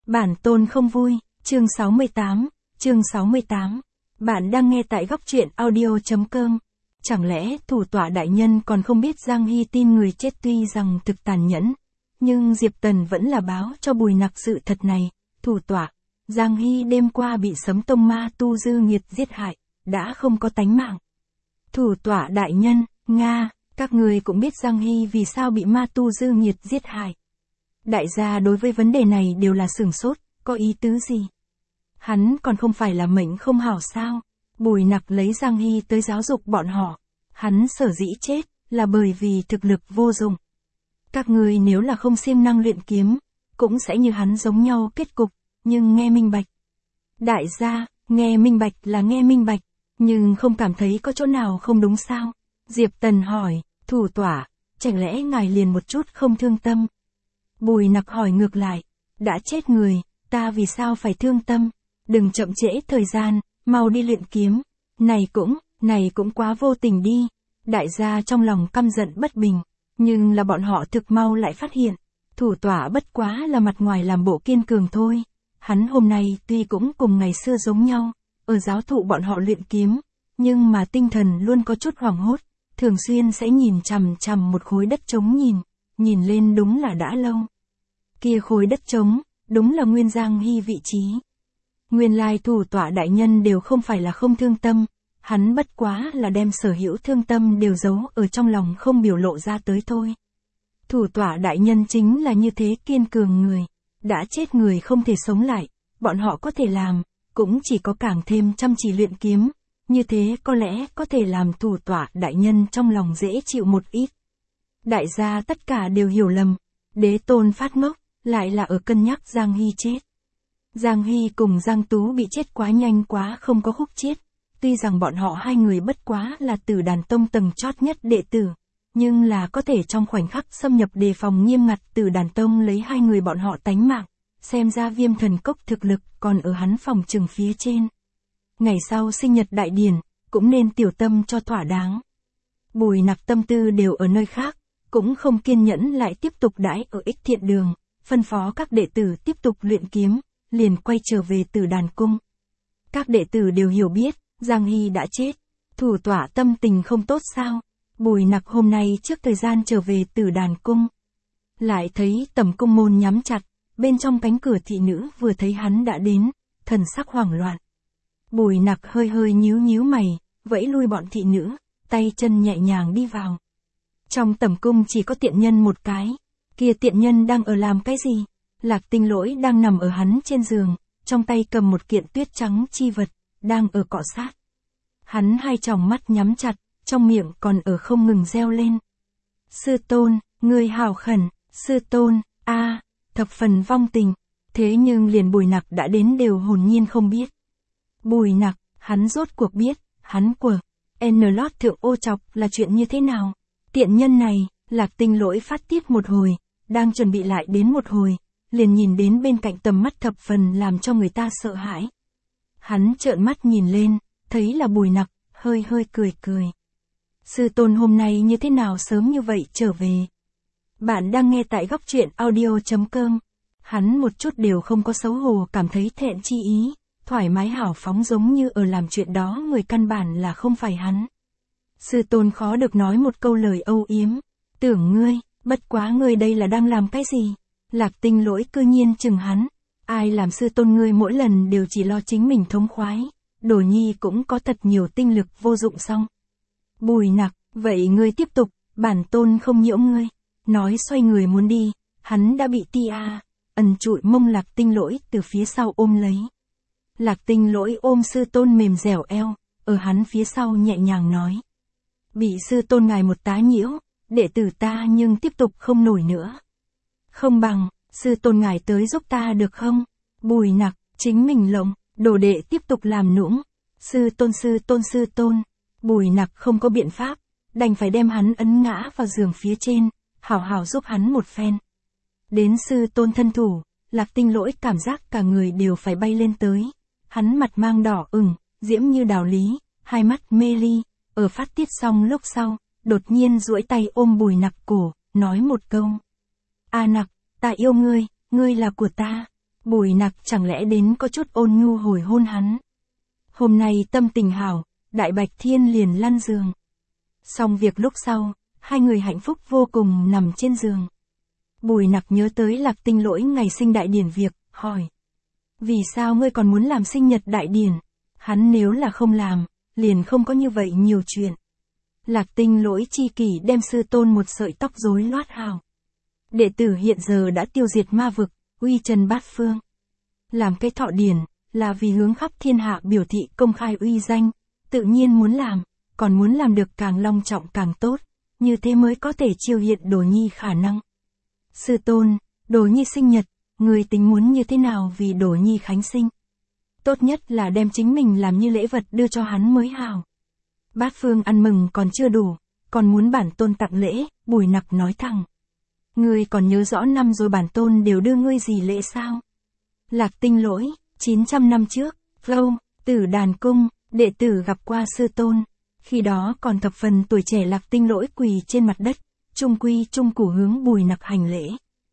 Bản tôn không vui, chương 68. Bạn đang nghe tại góc truyện audio.com. Chẳng lẽ thủ tọa đại nhân còn không biết Giang Hy tin người chết tuy rằng thực tàn nhẫn, nhưng Diệp Tần vẫn là báo cho Bùi Nặc sự thật này. Thủ tọa, Giang Hy đêm qua bị Sấm Tông Ma Tu Dư Nghiệt giết hại, đã không có tánh mạng. Thủ tọa đại nhân, Nga, các người cũng biết Giang Hy vì sao bị Ma Tu Dư Nghiệt giết hại. Đại gia đối với vấn đề này đều là sửng sốt, có ý tứ gì? Hắn còn không phải là mệnh không hảo sao? Bùi Nặc lấy Giang Hy tới giáo dục bọn họ. Hắn sở dĩ chết, là bởi vì thực lực vô dụng. Các người nếu là không siêng năng luyện kiếm, cũng sẽ như hắn giống nhau kết cục, nhưng nghe minh bạch. Đại gia, nghe minh bạch là nghe minh bạch, nhưng không cảm thấy có chỗ nào không đúng sao? Diệp Tần hỏi, thủ tọa, chẳng lẽ ngài liền một chút không thương tâm? Bùi Nặc hỏi ngược lại, đã chết người, ta vì sao phải thương tâm? Đừng chậm trễ thời gian, mau đi luyện kiếm. Này cũng quá vô tình đi. Đại gia trong lòng căm giận bất bình, nhưng là bọn họ thực mau lại phát hiện, thủ tọa bất quá là mặt ngoài làm bộ kiên cường thôi. Hắn hôm nay tuy cũng cùng ngày xưa giống nhau, ở giáo thụ bọn họ luyện kiếm, nhưng mà tinh thần luôn có chút hoảng hốt, thường xuyên sẽ nhìn chằm chằm một khối đất trống nhìn lên đúng là đã lâu. Kia khối đất trống, đúng là nguyên Giang Hy vị trí. Nguyên lai thủ tọa đại nhân đều không phải là không thương tâm, hắn bất quá là đem sở hữu thương tâm đều giấu ở trong lòng không biểu lộ ra tới thôi. Thủ tọa đại nhân chính là như thế kiên cường người, đã chết người không thể sống lại, bọn họ có thể làm, cũng chỉ có càng thêm chăm chỉ luyện kiếm, như thế có lẽ có thể làm thủ tọa đại nhân trong lòng dễ chịu một ít. Đại gia tất cả đều hiểu lầm, đế tôn phát ngốc, lại là ở cân nhắc Giang Hy chết. Giang Hy cùng Giang Tú bị chết quá nhanh quá không có khúc chiết, tuy rằng bọn họ hai người bất quá là Tử Đàn Tông tầng chót nhất đệ tử, nhưng là có thể trong khoảnh khắc xâm nhập đề phòng nghiêm ngặt Tử Đàn Tông lấy hai người bọn họ tánh mạng, xem ra Viêm Thần Cốc thực lực còn ở hắn phòng trừng phía trên. Ngày sau sinh nhật đại điển, cũng nên tiểu tâm cho thỏa đáng. Bùi Nặc tâm tư đều ở nơi khác, cũng không kiên nhẫn lại tiếp tục đãi ở Ích Thiện Đường, phân phó các đệ tử tiếp tục luyện kiếm, liền quay trở về Tử Đàn Cung. Các đệ tử đều hiểu biết, Giang Hy đã chết, thủ tọa tâm tình không tốt sao? Bùi Nặc hôm nay trước thời gian trở về Tử Đàn Cung, lại thấy tầm cung môn nhắm chặt, bên trong cánh cửa thị nữ vừa thấy hắn đã đến, thần sắc hoảng loạn. Bùi Nặc hơi nhíu mày, vẫy lui bọn thị nữ, tay chân nhẹ nhàng đi vào. Trong tầm cung chỉ có tiện nhân một cái, kia tiện nhân đang ở làm cái gì? Lạc Tinh Lỗi đang nằm ở hắn trên giường, trong tay cầm một kiện tuyết trắng chi vật, đang ở cọ sát. Hắn hai tròng mắt nhắm chặt, trong miệng còn ở không ngừng reo lên. Sư tôn, ngươi hào khẩn, sư tôn, thập phần vong tình, thế nhưng liền Bùi Nặc đã đến đều hồn nhiên không biết. Bùi Nặc, hắn rốt cuộc biết, hắn của N-Lót thượng ô chọc là chuyện như thế nào? Tiện nhân này, Lạc Tinh Lỗi phát tiếp một hồi, đang chuẩn bị lại đến một hồi, liền nhìn đến bên cạnh tầm mắt thập phần làm cho người ta sợ hãi. Hắn trợn mắt nhìn lên, thấy là Bùi Nặc, hơi cười. Sư tôn hôm nay như thế nào sớm như vậy trở về? Bạn đang nghe tại góc truyện audio.com. Hắn một chút đều không có xấu hổ cảm thấy thẹn chi ý, thoải mái hào phóng giống như ở làm chuyện đó người căn bản là không phải hắn. Sư tôn khó được nói một câu lời âu yếm, tưởng ngươi, bất quá ngươi đây là đang làm cái gì? Lạc Tinh Lỗi cư nhiên chừng hắn, ai làm sư tôn ngươi mỗi lần đều chỉ lo chính mình thống khoái, Đồ Nhi cũng có thật nhiều tinh lực vô dụng xong. Bùi Nặc, vậy ngươi tiếp tục, bản tôn không nhiễu ngươi. Nói xoay người muốn đi, hắn đã bị ân trụi mông Lạc Tinh Lỗi từ phía sau ôm lấy. Lạc Tinh Lỗi ôm sư tôn mềm dẻo eo, ở hắn phía sau nhẹ nhàng nói. Bị sư tôn ngài một tá nhiễu, đệ tử ta nhưng tiếp tục không nổi nữa. Không bằng, sư tôn ngài tới giúp ta được không? Bùi Nặc, chính mình lộng, đồ đệ tiếp tục làm nũng. Sư tôn. Bùi Nặc không có biện pháp, đành phải đem hắn ấn ngã vào giường phía trên, hảo giúp hắn một phen. Đến sư tôn thân thủ, Lạc Tinh Lỗi cảm giác cả người đều phải bay lên tới. Hắn mặt mang đỏ ửng, diễm như đào lý, hai mắt mê ly, ở phát tiết xong lúc sau, đột nhiên duỗi tay ôm Bùi Nặc cổ, nói một câu. Nặc, ta yêu ngươi là của ta. Bùi Nặc chẳng lẽ đến có chút ôn nhu hồi hôn hắn. Hôm nay tâm tình hảo, Đại Bạch Thiên liền lăn giường. Xong việc lúc sau, hai người hạnh phúc vô cùng nằm trên giường. Bùi Nặc nhớ tới Lạc Tinh Lỗi ngày sinh đại điển việc, hỏi. Vì sao ngươi còn muốn làm sinh nhật đại điển? Hắn nếu là không làm, liền không có như vậy nhiều chuyện. Lạc Tinh Lỗi chi kỷ đem sư tôn một sợi tóc rối loát hào. Đệ tử hiện giờ đã tiêu diệt ma vực, uy trần bát phương. Làm cái thọ điển, là vì hướng khắp thiên hạ biểu thị công khai uy danh, tự nhiên muốn làm, còn muốn làm được càng long trọng càng tốt, như thế mới có thể chiêu hiện Đồ Nhi khả năng. Sư tôn, Đồ Nhi sinh nhật, người tính muốn như thế nào vì Đồ Nhi khánh sinh? Tốt nhất là đem chính mình làm như lễ vật đưa cho hắn mới hào. Bát phương ăn mừng còn chưa đủ, còn muốn bản tôn tặng lễ, Bùi Nặc nói thẳng. Ngươi còn nhớ rõ năm rồi bản tôn đều đưa ngươi gì lễ sao? Lạc Tinh Lỗi, 900 năm trước, Phâu, Tử Đàn Cung, đệ tử gặp qua sư tôn. Khi đó còn thập phần tuổi trẻ Lạc Tinh Lỗi quỳ trên mặt đất, trung quy trung củ hướng Bùi Nặc hành lễ.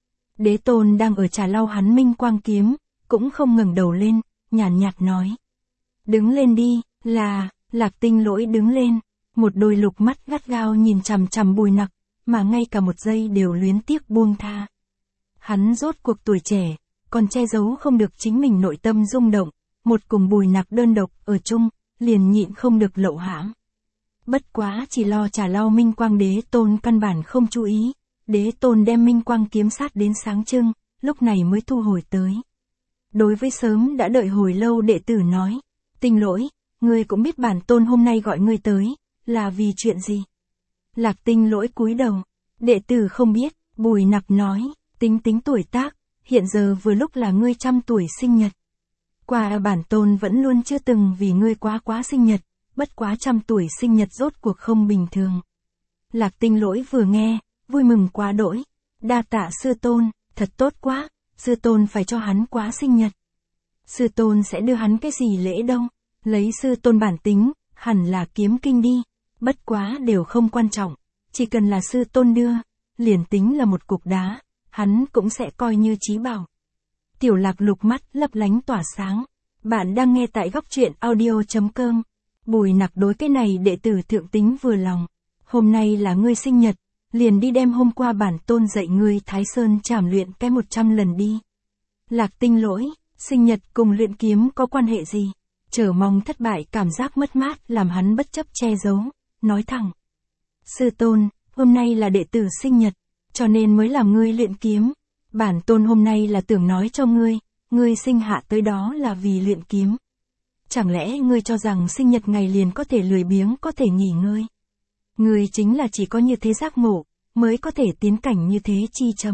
Đế tôn đang ở trà lau hắn minh quang kiếm, cũng không ngẩng đầu lên, nhàn nhạt nói. Đứng lên đi, Lạc Tinh Lỗi đứng lên, một đôi lục mắt gắt gao nhìn chằm chằm Bùi Nặc, mà ngay cả một giây đều luyến tiếc buông tha. Hắn rốt cuộc tuổi trẻ, còn che giấu không được chính mình nội tâm rung động, một cùng Bùi Nặc đơn độc ở chung, liền nhịn không được lậu hãm. Bất quá chỉ lo trà lau minh quang đế tôn căn bản không chú ý, đế tôn đem minh quang kiếm sát đến sáng trưng, lúc này mới thu hồi tới. Đối với sớm đã đợi hồi lâu đệ tử nói, Tinh Lỗi, ngươi cũng biết bản tôn hôm nay gọi ngươi tới, là vì chuyện gì? Lạc Tinh Lỗi cúi đầu, đệ tử không biết, Bùi Nặc nói, tính tuổi tác, hiện giờ vừa lúc là ngươi 100 tuổi sinh nhật. Qua bản tôn vẫn luôn chưa từng vì ngươi quá sinh nhật, bất quá 100 tuổi sinh nhật rốt cuộc không bình thường. Lạc Tinh Lỗi vừa nghe, vui mừng quá đỗi, đa tạ sư tôn, thật tốt quá, sư tôn phải cho hắn quá sinh nhật. Sư tôn sẽ đưa hắn cái gì lễ đâu, lấy sư tôn bản tính, hẳn là kiếm kinh đi, bất quá đều không quan trọng, chỉ cần là sư tôn đưa, liền tính là một cục đá, hắn cũng sẽ coi như chí bảo. Tiểu Lạc lục mắt lấp lánh tỏa sáng, bạn đang nghe tại góc truyện audio.com. Bùi Nặc đối cái này đệ tử thượng tính vừa lòng, hôm nay là ngươi sinh nhật, liền đi đem hôm qua bản tôn dạy ngươi Thái Sơn trảm luyện cái 100 lần đi. Lạc Tinh Lỗi, sinh nhật cùng luyện kiếm có quan hệ gì? Chờ mong thất bại cảm giác mất mát làm hắn bất chấp che giấu, nói thẳng. Sư tôn, hôm nay là đệ tử sinh nhật, cho nên mới làm ngươi luyện kiếm. Bản tôn hôm nay là tưởng nói cho ngươi sinh hạ tới đó là vì luyện kiếm. Chẳng lẽ ngươi cho rằng sinh nhật ngày liền có thể lười biếng có thể nghỉ ngơi? Ngươi chính là chỉ có như thế giác ngộ, mới có thể tiến cảnh như thế chi chậm.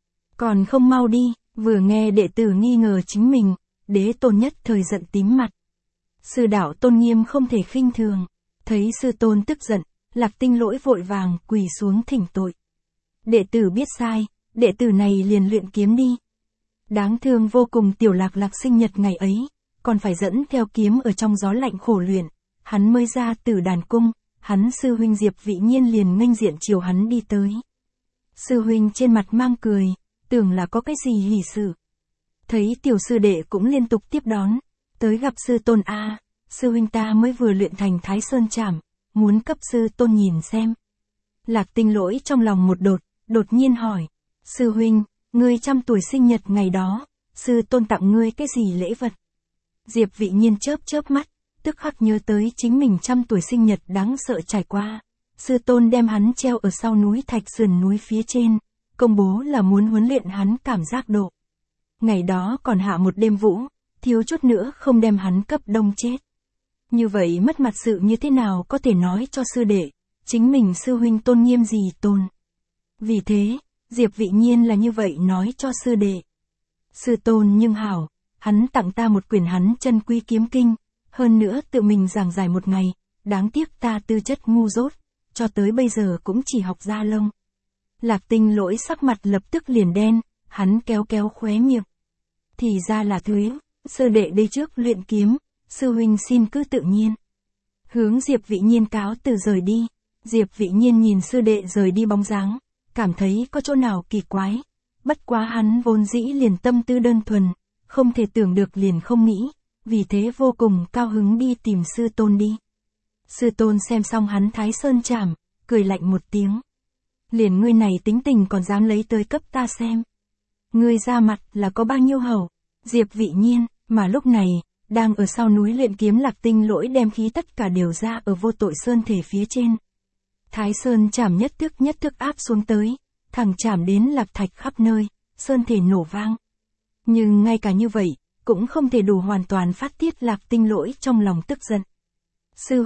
Còn không mau đi, vừa nghe đệ tử nghi ngờ chính mình, đế tôn nhất thời giận tím mặt. Sư đạo tôn nghiêm không thể khinh thường, thấy sư tôn tức giận, Lạc Tinh Lỗi vội vàng quỳ xuống thỉnh tội. Đệ tử biết sai, đệ tử này liền luyện kiếm đi. Đáng thương vô cùng Tiểu Lạc Lạc sinh nhật ngày ấy, còn phải dẫn theo kiếm ở trong gió lạnh khổ luyện, hắn mới ra Tử Đàn Cung, hắn sư huynh Diệp Vị Nhiên liền nghênh diện chiều hắn đi tới. Sư huynh trên mặt mang cười, tưởng là có cái gì hỉ sự. Thấy tiểu sư đệ cũng liên tục tiếp đón, tới gặp sư tôn a, sư huynh ta mới vừa luyện thành Thái Sơn trảm, muốn cấp sư tôn nhìn xem. Lạc Tinh Lỗi trong lòng một đột nhiên hỏi, sư huynh, ngươi 100 tuổi sinh nhật ngày đó, sư tôn tặng ngươi cái gì lễ vật? Diệp Vị Nhiên chớp mắt, tức khắc nhớ tới chính mình 100 tuổi sinh nhật đáng sợ trải qua. Sư tôn đem hắn treo ở sau núi Thạch sườn núi phía trên, công bố là muốn huấn luyện hắn cảm giác độ. Ngày đó còn hạ một đêm vũ, thiếu chút nữa không đem hắn cấp đông chết. Như vậy mất mặt sự như thế nào có thể nói cho sư đệ, chính mình sư huynh tôn nghiêm gì tôn. Vì thế, Diệp Vị Nhiên là như vậy nói cho sư đệ. Sư tôn nhưng hảo, hắn tặng ta một quyển hắn chân quý kiếm kinh, hơn nữa tự mình giảng giải một ngày, đáng tiếc ta tư chất ngu dốt, cho tới bây giờ cũng chỉ học da lông. Lạc Tinh Lỗi sắc mặt lập tức liền đen, hắn kéo khóe miệng. Thì ra là thế, sư đệ đây trước luyện kiếm, sư huynh xin cứ tự nhiên. Hướng Diệp Vị Nhiên cáo từ rời đi, Diệp Vị Nhiên nhìn sư đệ rời đi bóng dáng, cảm thấy có chỗ nào kỳ quái. Bất quá hắn vốn dĩ liền tâm tư đơn thuần, không thể tưởng được liền không nghĩ, vì thế vô cùng cao hứng đi tìm sư tôn đi. Sư tôn xem xong hắn Thái Sơn chảm, cười lạnh một tiếng. Liền ngươi này tính tình còn dám lấy tới cấp ta xem. Ngươi ra mặt là có bao nhiêu hầu, Diệp Vị Nhiên, mà lúc này, đang ở sau núi luyện kiếm Lạc Tinh Lỗi đem khí tất cả đều ra ở vô tội sơn thể phía trên. Thái Sơn chảm nhất thức áp xuống tới, thẳng chảm đến lạc thạch khắp nơi, sơn thể nổ vang. Nhưng ngay cả như vậy, cũng không thể đủ hoàn toàn phát tiết Lạc Tinh Lỗi trong lòng tức giận. Sư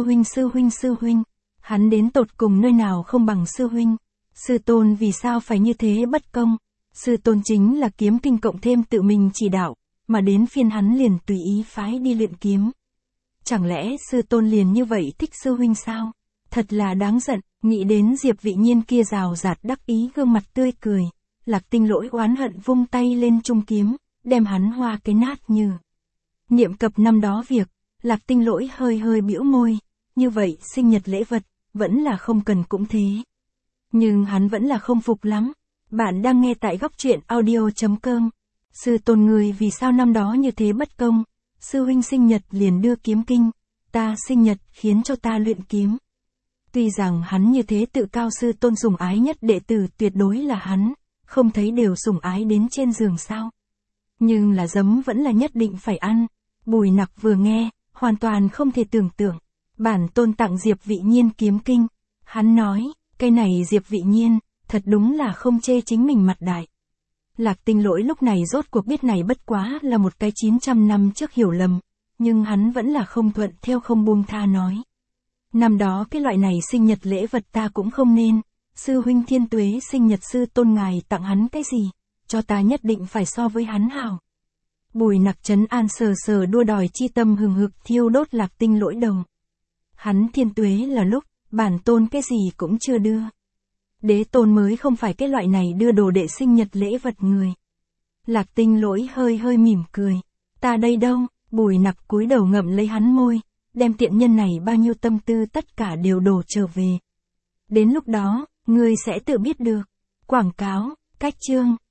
huynh, hắn đến tột cùng nơi nào không bằng sư huynh. Sư tôn vì sao phải như thế bất công? Sư tôn chính là kiếm kinh cộng thêm tự mình chỉ đạo, mà đến phiên hắn liền tùy ý phái đi luyện kiếm. Chẳng lẽ sư tôn liền như vậy thích sư huynh sao? Thật là đáng giận, nghĩ đến Diệp Vị Nhiên kia rào rạt đắc ý gương mặt tươi cười. Lạc Tinh Lỗi oán hận vung tay lên trung kiếm, đem hắn hoa cái nát như. Niệm cập năm đó việc, Lạc Tinh Lỗi hơi bĩu môi, như vậy sinh nhật lễ vật, vẫn là không cần cũng thế. Nhưng hắn vẫn là không phục lắm. Bạn đang nghe tại góc truyện audio.com. Sư tôn người vì sao năm đó như thế bất công? Sư huynh sinh nhật liền đưa kiếm kinh, ta sinh nhật khiến cho ta luyện kiếm. Tuy rằng hắn như thế tự cao sư tôn sủng ái nhất đệ tử tuyệt đối là hắn, không thấy đều sủng ái đến trên giường sao. Nhưng là giấm vẫn là nhất định phải ăn. Bùi Nặc vừa nghe, hoàn toàn không thể tưởng tượng. Bản tôn tặng Diệp Vị Nhiên kiếm kinh. Hắn nói, cái này Diệp Vị Nhiên, thật đúng là không chê chính mình mặt đại. Lạc Tinh Lỗi lúc này rốt cuộc biết này bất quá là một cái 900 năm trước hiểu lầm, nhưng hắn vẫn là không thuận theo không buông tha nói. Năm đó cái loại này sinh nhật lễ vật ta cũng không nên, sư huynh thiên tuế sinh nhật sư tôn ngài tặng hắn cái gì, cho ta nhất định phải so với hắn hảo. Bùi Nặc trấn an sờ đua đòi chi tâm hừng hực thiêu đốt Lạc Tinh Lỗi đầu. Hắn thiên tuế là lúc, bản tôn cái gì cũng chưa đưa. Đế tôn mới không phải cái loại này đưa đồ đệ sinh nhật lễ vật người. Lạc Tinh Lỗi hơi mỉm cười. Ta đây đâu? Bùi Nặc cúi đầu ngậm lấy hắn môi, đem tiện nhân này bao nhiêu tâm tư tất cả đều đổ trở về. Đến lúc đó, ngươi sẽ tự biết được. Quảng cáo, cách chương.